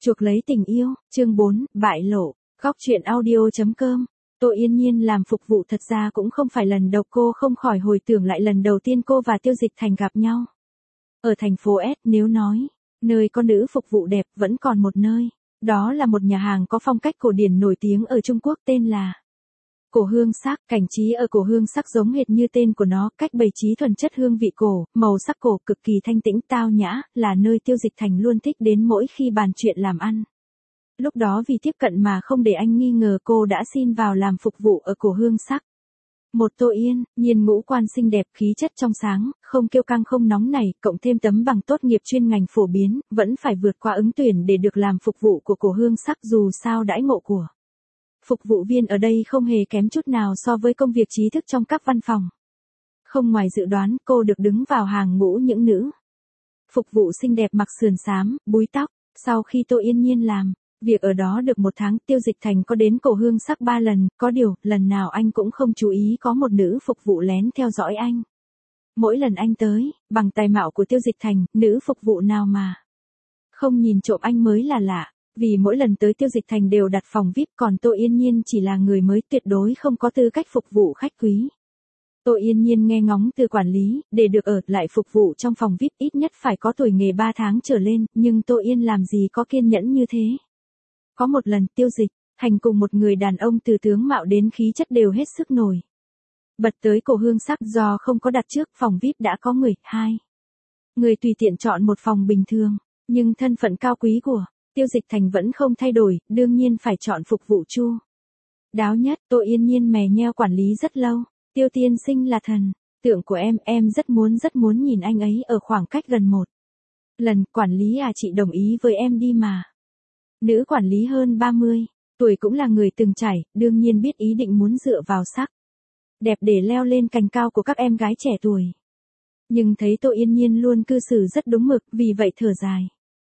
Chuộc lấy tình yêu, chương 4, bại lộ, góc truyện audio.com. Tô Yên Nhiên làm phục vụ thật ra cũng không phải lần đầu, cô không khỏi hồi tưởng lại lần đầu tiên cô và Tiêu Dịch Thành gặp nhau. Ở thành phố S, nếu nói, nơi có nữ phục vụ đẹp vẫn còn một nơi. Đó là một nhà hàng có phong cách cổ điển nổi tiếng ở Trung Quốc tên là Cổ Hương Sắc. Cảnh trí ở Cổ Hương Sắc giống hệt như tên của nó, cách bày trí thuần chất hương vị cổ, màu sắc cổ cực kỳ thanh tĩnh tao nhã, là nơi Tiêu Dịch Thành luôn thích đến mỗi khi bàn chuyện làm ăn. Lúc đó vì tiếp cận mà không để anh nghi ngờ, cô đã xin vào làm phục vụ ở Cổ Hương Sắc. Một Tô Yên Nhiên ngũ quan xinh đẹp, khí chất trong sáng, không kiêu căng không nóng nảy, cộng thêm tấm bằng tốt nghiệp chuyên ngành phổ biến, vẫn phải vượt qua ứng tuyển để được làm phục vụ của Cổ Hương Sắc. Dù sao đãi ngộ của phục vụ viên ở đây không hề kém chút nào so với công việc trí thức trong các văn phòng. Không ngoài dự đoán, cô được đứng vào hàng ngũ những nữ phục vụ xinh đẹp mặc sườn xám, búi tóc. Sau khi Tô Yên Nhiên làm việc ở đó được một tháng, Tiêu Dịch Thành có đến Cổ Hương Sắc 3 lần, có điều, lần nào anh cũng không chú ý có một nữ phục vụ lén theo dõi anh. Mỗi lần anh tới, bằng tài mạo của Tiêu Dịch Thành, nữ phục vụ nào mà không nhìn trộm anh mới là lạ. Vì mỗi lần tới Tiêu Dịch Thành đều đặt phòng VIP, còn Tô Yên Nhiên chỉ là người mới, tuyệt đối không có tư cách phục vụ khách quý. Tô Yên Nhiên nghe ngóng từ quản lý, để được ở lại phục vụ trong phòng VIP ít nhất phải có tuổi nghề 3 tháng trở lên, nhưng Tô Yên làm gì có kiên nhẫn như thế. Có một lần Tiêu Dịch Thành cùng một người đàn ông từ tướng mạo đến khí chất đều hết sức nổi bật tới Cổ Hương Sắc, do không có đặt trước phòng VIP đã có hai người tùy tiện chọn một phòng bình thường, nhưng thân phận cao quý của Tiêu Dịch Thành vẫn không thay đổi, đương nhiên phải chọn phục vụ chu đáo nhất. Tô Yên Nhiên mè nheo quản lý rất lâu. Tiêu tiên sinh là thần tượng của em rất muốn nhìn anh ấy ở khoảng cách gần một lần. Quản lý à, chị đồng ý với em đi mà. Nữ quản lý hơn 30 tuổi cũng là người từng trải, đương nhiên biết ý định muốn dựa vào sắc đẹp để leo lên cành cao của các em gái trẻ tuổi. Nhưng thấy Tô Yên Nhiên luôn cư xử rất đúng mực, vì vậy thở dài.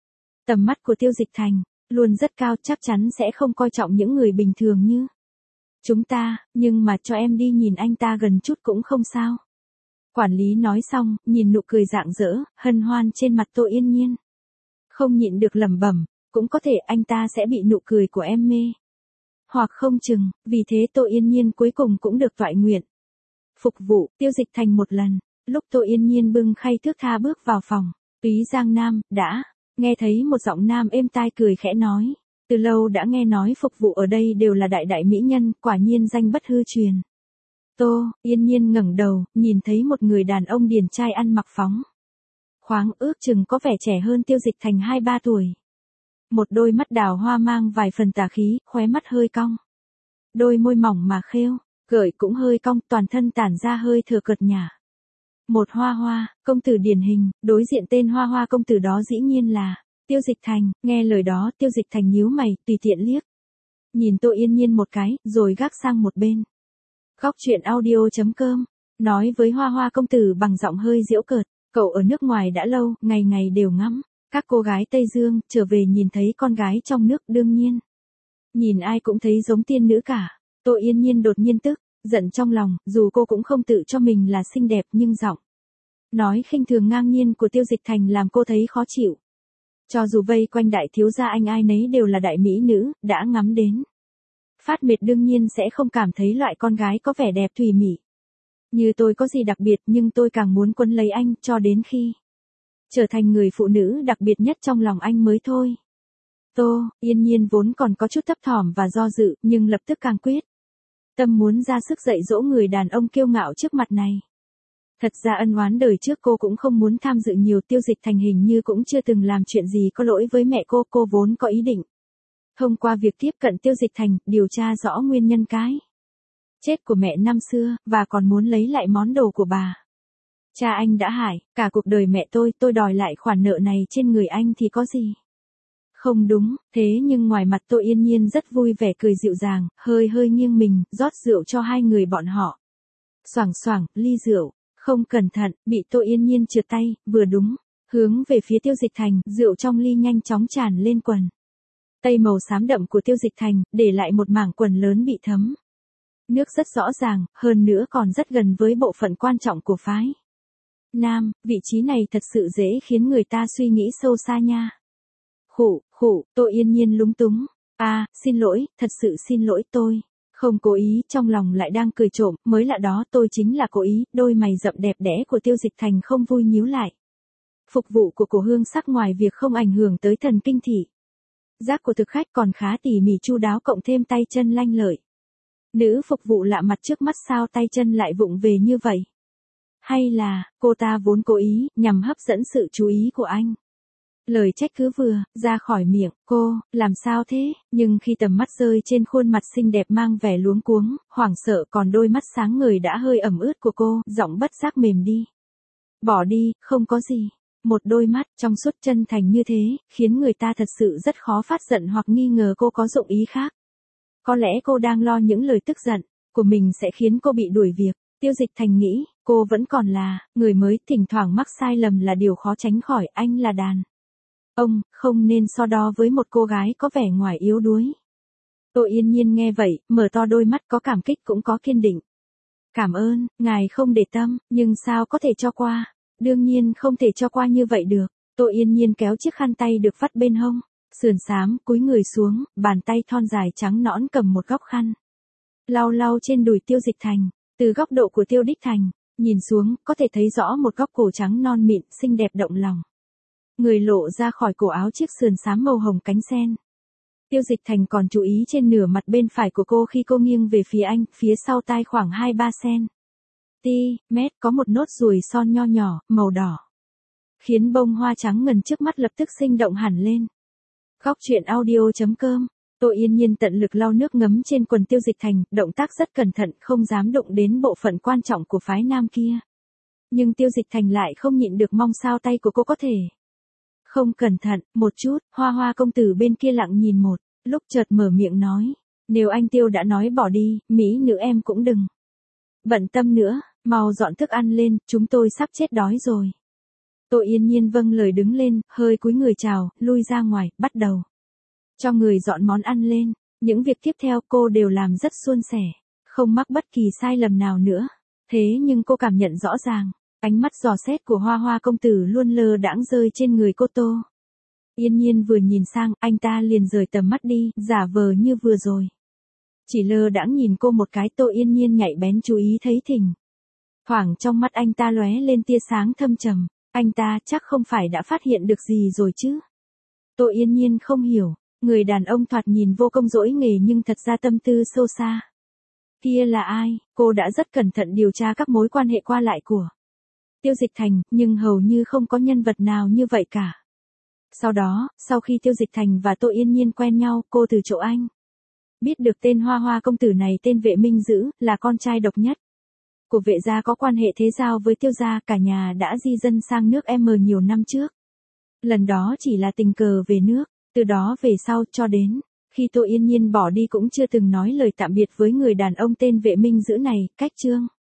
Tầm mắt của Tiêu Dịch Thành luôn rất cao, chắc chắn sẽ không coi trọng những người bình thường như chúng ta, nhưng mà cho em đi nhìn anh ta gần chút cũng không sao. Quản lý nói xong, nhìn nụ cười rạng rỡ, hân hoan trên mặt Tô Yên Nhiên. Không nhịn được lẩm bẩm, cũng có thể anh ta sẽ bị nụ cười của em mê hoặc không chừng, vì thế Tô Yên Nhiên cuối cùng cũng được toại nguyện phục vụ Tiêu Dịch Thành một lần. Lúc Tô Yên Nhiên bưng khay thước tha bước vào phòng, Túy Giang Nam đã nghe thấy một giọng nam êm tai cười khẽ nói, từ lâu đã nghe nói phục vụ ở đây đều là đại mỹ nhân, quả nhiên danh bất hư truyền. Tô Yên Nhiên ngẩng đầu, nhìn thấy một người đàn ông điển trai ăn mặc phóng khoáng, ước chừng có vẻ trẻ hơn Tiêu Dịch Thành 2-3 tuổi. Một đôi mắt đào hoa mang vài phần tà khí, khóe mắt hơi cong. Đôi môi mỏng mà khêu gợi cũng hơi cong, toàn thân tản ra hơi thở cợt nhả. Một Hoa công tử điển hình, đối diện tên Hoa công tử đó dĩ nhiên là Tiêu Dịch Thành. Nghe lời đó, Tiêu Dịch Thành nhíu mày, tùy tiện liếc nhìn Tô Yên Nhiên một cái, rồi gác sang một bên. Góc truyện audio.com nói với Hoa công tử bằng giọng hơi giễu cợt, cậu ở nước ngoài đã lâu, ngày ngày đều ngắm các cô gái Tây Dương, trở về nhìn thấy con gái trong nước, đương nhiên nhìn ai cũng thấy giống tiên nữ cả. Tô Yên Nhiên đột nhiên tức giận trong lòng, dù cô cũng không tự cho mình là xinh đẹp, nhưng giọng nói khinh thường ngang nhiên của Tiêu Dịch Thành làm cô thấy khó chịu. Cho dù vây quanh đại thiếu gia anh ai nấy đều là đại mỹ nữ, đã ngắm đến phát mệt, đương nhiên sẽ không cảm thấy loại con gái có vẻ đẹp thùy mị như tôi có gì đặc biệt, nhưng tôi càng muốn quấn lấy anh, cho đến khi trở thành người phụ nữ đặc biệt nhất trong lòng anh mới thôi. Tô Yên Nhiên vốn còn có chút thấp thỏm và do dự, nhưng lập tức càng quyết tâm muốn ra sức dạy dỗ người đàn ông kiêu ngạo trước mặt này. Thật ra ân oán đời trước cô cũng không muốn tham dự nhiều, Tiêu Dịch Thành hình như cũng chưa từng làm chuyện gì có lỗi với mẹ cô vốn có ý định thông qua việc tiếp cận Tiêu Dịch Thành, điều tra rõ nguyên nhân cái chết của mẹ năm xưa, và còn muốn lấy lại món đồ của bà cha anh đã hại cả cuộc đời mẹ tôi đòi lại khoản nợ này trên người anh thì có gì không đúng. Thế nhưng ngoài mặt Tô Yên Nhiên rất vui vẻ cười dịu dàng, hơi nghiêng mình, rót rượu cho hai người bọn họ. Xoảng, ly rượu không cẩn thận bị Tô Yên Nhiên trượt tay, vừa đúng hướng về phía Tiêu Dịch Thành, rượu trong ly nhanh chóng tràn lên quần tây màu xám đậm của Tiêu Dịch Thành, để lại một mảng quần lớn bị thấm nước rất rõ ràng, hơn nữa còn rất gần với bộ phận quan trọng của phái nam. Vị trí này thật sự dễ khiến người ta suy nghĩ sâu xa nha. Khụ, Tô Yên Nhiên lúng túng. Xin lỗi, thật sự xin lỗi tôi. Không cố ý, trong lòng lại đang cười trộm, mới lạ đó, tôi chính là cố ý. Đôi mày rậm đẹp đẽ của Tiêu Dịch Thành không vui nhíu lại. Phục vụ của cổ hương sắc ngoài việc không ảnh hưởng tới thần kinh thị giác của thực khách còn khá tỉ mỉ chu đáo, cộng thêm tay chân lanh lợi. Nữ phục vụ lạ mặt trước mắt sao tay chân lại vụng về như vậy? Hay là, cô ta vốn cố ý, nhằm hấp dẫn sự chú ý của anh? Lời trách cứ vừa ra khỏi miệng, cô, làm sao thế? Nhưng khi tầm mắt rơi trên khuôn mặt xinh đẹp mang vẻ luống cuống, hoảng sợ, còn đôi mắt sáng ngời đã hơi ẩm ướt của cô, giọng bất giác mềm đi. Bỏ đi, không có gì. Một đôi mắt trong suốt chân thành như thế, khiến người ta thật sự rất khó phát giận hoặc nghi ngờ cô có dụng ý khác. Có lẽ cô đang lo những lời tức giận của mình sẽ khiến cô bị đuổi việc. Tiêu Dịch Thành nghĩ, cô vẫn còn là người mới, thỉnh thoảng mắc sai lầm là điều khó tránh khỏi. Anh là đàn ông, không nên so đo với một cô gái có vẻ ngoài yếu đuối. Tô Yên Nhiên nghe vậy, mở to đôi mắt, có cảm kích cũng có kiên định. Cảm ơn, ngài không để tâm, nhưng sao có thể cho qua? Đương nhiên không thể cho qua như vậy được. Tô Yên Nhiên kéo chiếc khăn tay được vắt bên hông, sườn xám, cúi người xuống, bàn tay thon dài trắng nõn cầm một góc khăn. Lau lau trên đùi Tiêu Dịch Thành, từ góc độ của Tiêu Đích Thành, nhìn xuống, có thể thấy rõ một góc cổ trắng non mịn, xinh đẹp động lòng. Người lộ ra khỏi cổ áo chiếc sườn xám màu hồng cánh sen. Tiêu Dịch Thành còn chú ý trên nửa mặt bên phải của cô khi cô nghiêng về phía anh, phía sau tai khoảng 2-3 cm có một nốt ruồi son nho nhỏ, màu đỏ. Khiến bông hoa trắng ngần trước mắt lập tức sinh động hẳn lên. Góc truyện audio.com. Tô Yên Nhiên tận lực lau nước ngấm trên quần Tiêu Dịch Thành, động tác rất cẩn thận, không dám đụng đến bộ phận quan trọng của phái nam kia. Nhưng Tiêu Dịch Thành lại không nhịn được mong sao tay của cô có thể không cẩn thận một chút. Hoa công tử bên kia lặng nhìn một lúc, chợt mở miệng nói, nếu anh Tiêu đã nói bỏ đi, mỹ nữ em cũng đừng bận tâm nữa, mau dọn thức ăn lên, chúng tôi sắp chết đói rồi. Tô Yên Nhiên vâng lời đứng lên, hơi cúi người chào, lui ra ngoài, bắt đầu cho người dọn món ăn lên. Những việc tiếp theo cô đều làm rất suôn sẻ, không mắc bất kỳ sai lầm nào nữa. Thế nhưng cô cảm nhận rõ ràng, ánh mắt dò xét của Hoa công tử luôn lơ đãng rơi trên người cô. Tô Yên Nhiên vừa nhìn sang, anh ta liền rời tầm mắt đi, giả vờ như vừa rồi chỉ lơ đãng nhìn cô một cái. Tô Yên Nhiên nhạy bén chú ý thấy thỉnh thoảng trong mắt anh ta lóe lên tia sáng thâm trầm. Anh ta chắc không phải đã phát hiện được gì rồi chứ? Tô Yên Nhiên không hiểu, người đàn ông thoạt nhìn vô công dỗi nghề nhưng thật ra tâm tư sâu xa kia là ai? Cô đã rất cẩn thận điều tra các mối quan hệ qua lại của Tiêu Dịch Thành, nhưng hầu như không có nhân vật nào như vậy cả. Sau đó, sau khi Tiêu Dịch Thành và Tô Yên Nhiên quen nhau, cô từ chỗ anh biết được tên Hoa công tử này tên Vệ Minh Dữ, là con trai độc nhất của Vệ gia, có quan hệ thế giao với Tiêu gia, cả nhà đã di dân sang nước M nhiều năm trước. Lần đó chỉ là tình cờ về nước, từ đó về sau cho đến khi Tô Yên Nhiên bỏ đi cũng chưa từng nói lời tạm biệt với người đàn ông tên Vệ Minh Dữ này. Cách chương